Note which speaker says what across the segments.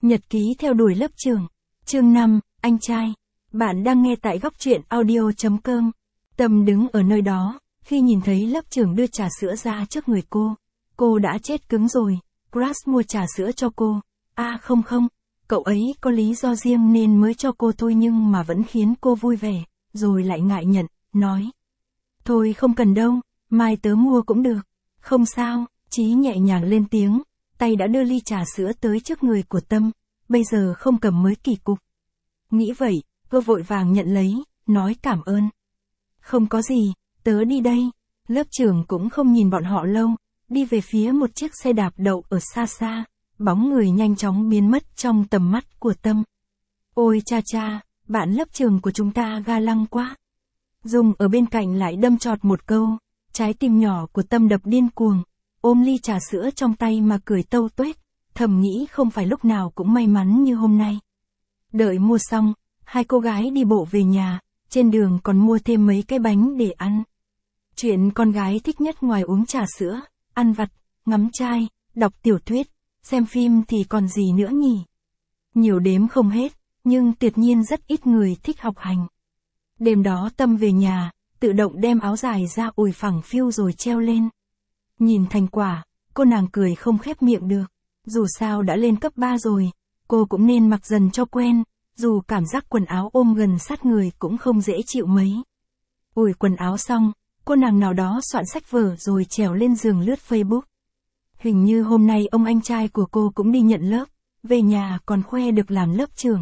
Speaker 1: Nhật ký theo đuổi lớp trưởng. Chương 5, anh trai. Bạn đang nghe tại góc truyện audio.com. Tâm đứng ở nơi đó, khi nhìn thấy lớp trưởng đưa trà sữa ra trước người cô đã chết cứng rồi. Crush mua trà sữa cho cô. Không, cậu ấy có lý do riêng nên mới cho cô thôi, nhưng mà vẫn khiến cô vui vẻ, rồi lại ngại nhận, nói. Thôi không cần đâu, mai tớ mua cũng được. Không sao, Chí nhẹ nhàng lên tiếng, tay đã đưa ly trà sữa tới trước người của Tâm, bây giờ không cầm mới kỳ cục. Nghĩ vậy, cô vội vàng nhận lấy, nói cảm ơn. Không có gì, tớ đi đây. Lớp trưởng cũng không nhìn bọn họ lâu, đi về phía một chiếc xe đạp đậu ở xa xa, bóng người nhanh chóng biến mất trong tầm mắt của Tâm. Ôi cha, bạn lớp trưởng của chúng ta ga lăng quá. Dung ở bên cạnh lại đâm chọt một câu, trái tim nhỏ của Tâm đập điên cuồng, ôm ly trà sữa trong tay mà cười tâu tuét, thầm nghĩ không phải lúc nào cũng may mắn như hôm nay. Đợi mua xong, hai cô gái đi bộ về nhà, trên đường còn mua thêm mấy cái bánh để ăn. Chuyện con gái thích nhất ngoài uống trà sữa, ăn vặt, ngắm trai, đọc tiểu thuyết, xem phim thì còn gì nữa nhỉ? Nhiều đếm không hết, nhưng tuyệt nhiên rất ít người thích học hành. Đêm đó Tâm về nhà, tự động đem áo dài ra ủi phẳng phiu rồi treo lên. Nhìn thành quả, cô nàng cười không khép miệng được. Dù sao đã lên cấp 3 rồi, cô cũng nên mặc dần cho quen, dù cảm giác quần áo ôm gần sát người cũng không dễ chịu mấy. Ủi quần áo xong, cô nàng nào đó soạn sách vở rồi trèo lên giường lướt Facebook. Hình như hôm nay ông anh trai của cô cũng đi nhận lớp, về nhà còn khoe được làm lớp trưởng.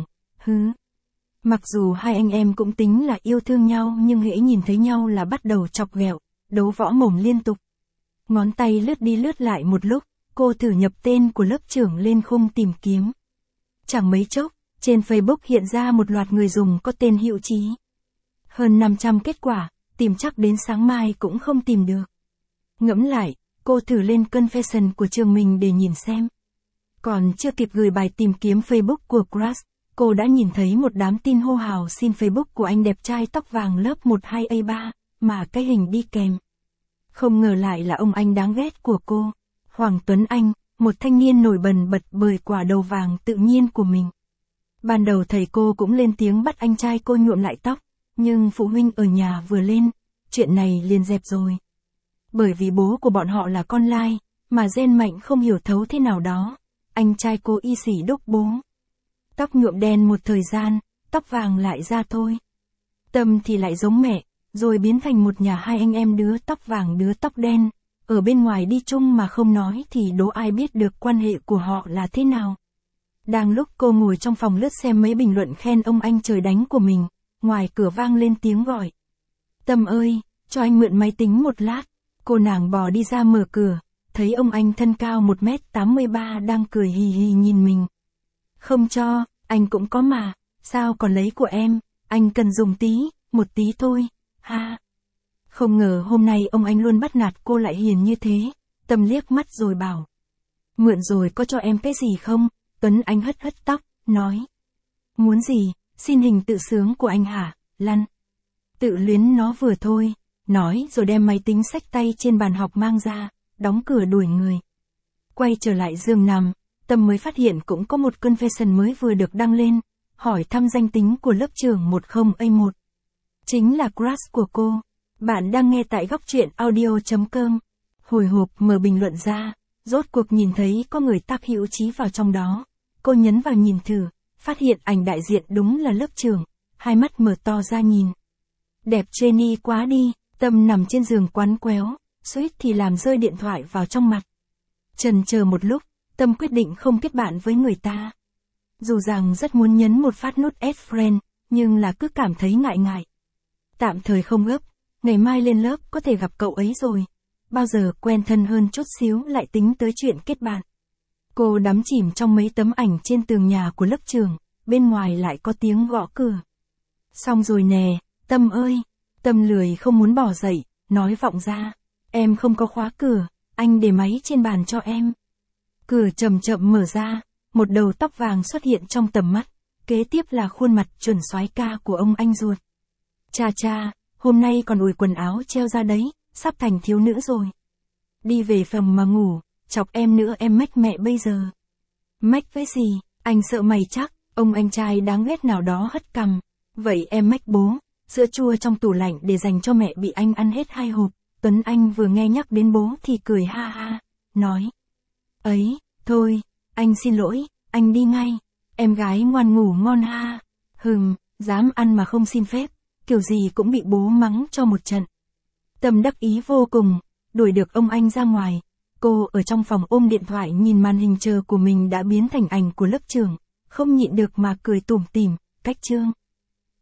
Speaker 1: Mặc dù hai anh em cũng tính là yêu thương nhau, nhưng hễ nhìn thấy nhau là bắt đầu chọc ghẹo, đấu võ mồm liên tục. Ngón tay lướt đi lướt lại một lúc, cô thử nhập tên của lớp trưởng lên khung tìm kiếm. Chẳng mấy chốc, trên Facebook hiện ra một loạt người dùng có tên Hữu Chí. Hơn 500 kết quả, tìm chắc đến sáng mai cũng không tìm được. Ngẫm lại, cô thử lên confession của trường mình để nhìn xem. Còn chưa kịp gửi bài tìm kiếm Facebook của crush, cô đã nhìn thấy một đám tin hô hào xin Facebook của anh đẹp trai tóc vàng lớp 12A3, mà cái hình đi kèm. Không ngờ lại là ông anh đáng ghét của cô, Hoàng Tuấn Anh, một thanh niên nổi bần bật bởi quả đầu vàng tự nhiên của mình. Ban đầu thầy cô cũng lên tiếng bắt anh trai cô nhuộm lại tóc, nhưng phụ huynh ở nhà vừa lên, chuyện này liền dẹp rồi. Bởi vì bố của bọn họ là con lai, mà gen mạnh không hiểu thấu thế nào đó, anh trai cô y xỉ đúc bố. Tóc nhuộm đen một thời gian, tóc vàng lại ra thôi. Tâm thì lại giống mẹ, rồi biến thành một nhà hai anh em, đứa tóc vàng đứa tóc đen, ở bên ngoài đi chung mà không nói thì đố ai biết được quan hệ của họ là thế nào. Đang lúc cô ngồi trong phòng lướt xem mấy bình luận khen ông anh trời đánh của mình, ngoài cửa vang lên tiếng gọi. Tâm ơi, cho anh mượn máy tính một lát. Cô nàng bò đi ra mở cửa, thấy ông anh thân cao 1m83 đang cười hì hì nhìn mình. Không cho, anh cũng có mà, sao còn lấy của em, anh cần dùng một tí thôi, ha. Không ngờ hôm nay ông anh luôn bắt nạt cô lại hiền như thế. Tâm liếc mắt rồi bảo. Mượn rồi có cho em cái gì không? Tuấn Anh hất hất tóc, nói. Muốn gì, xin hình tự sướng của anh hả, lăn. Tự luyến nó vừa thôi, nói rồi đem máy tính xách tay trên bàn học mang ra, đóng cửa đuổi người. Quay trở lại giường nằm, Tâm mới phát hiện cũng có một confession mới vừa được đăng lên, hỏi thăm danh tính của lớp trưởng 10A1. Chính là crush của cô. Bạn đang nghe tại góc truyện audio.com. Hồi hộp mở bình luận ra, rốt cuộc nhìn thấy có người tác Hữu Chí vào trong đó. Cô nhấn vào nhìn thử, phát hiện ảnh đại diện đúng là lớp trưởng, hai mắt mở to ra nhìn. Đẹp Jenny quá đi. Tâm nằm trên giường quắn quéo, suýt thì làm rơi điện thoại vào trong mặt. Chần chờ một lúc, Tâm quyết định không kết bạn với người ta. Dù rằng rất muốn nhấn một phát nút add friend, nhưng là cứ cảm thấy ngại ngại. Tạm thời không gấp, ngày mai lên lớp có thể gặp cậu ấy rồi. Bao giờ quen thân hơn chút xíu lại tính tới chuyện kết bạn. Cô đắm chìm trong mấy tấm ảnh trên tường nhà của lớp trưởng, bên ngoài lại có tiếng gõ cửa. Xong rồi nè, Tâm ơi. Tâm lười không muốn bỏ dậy, nói vọng ra. Em không có khóa cửa, anh để máy trên bàn cho em. Cửa chậm chậm mở ra, một đầu tóc vàng xuất hiện trong tầm mắt, kế tiếp là khuôn mặt chuẩn soái ca của ông anh ruột. Cha, hôm nay còn ủi quần áo treo ra đấy, sắp thành thiếu nữ rồi. Đi về phòng mà ngủ, chọc em nữa em mách mẹ bây giờ. Mách với gì, Anh sợ mày chắc, ông anh trai đáng ghét nào đó hất cằm. Vậy em mách bố, sữa chua trong tủ lạnh để dành cho mẹ bị anh ăn hết 2 hộp. Tuấn Anh vừa nghe nhắc đến bố thì cười ha ha, nói. Ấy, thôi, anh xin lỗi, anh đi ngay. Em gái ngoan ngủ ngon ha. Dám ăn mà không xin phép, kiểu gì cũng bị bố mắng cho một trận. Tâm đắc ý vô cùng, đuổi được ông anh ra ngoài. Cô ở trong phòng ôm điện thoại nhìn màn hình chờ của mình đã biến thành ảnh của lớp trưởng, không nhịn được mà cười tủm tỉm, cách chương.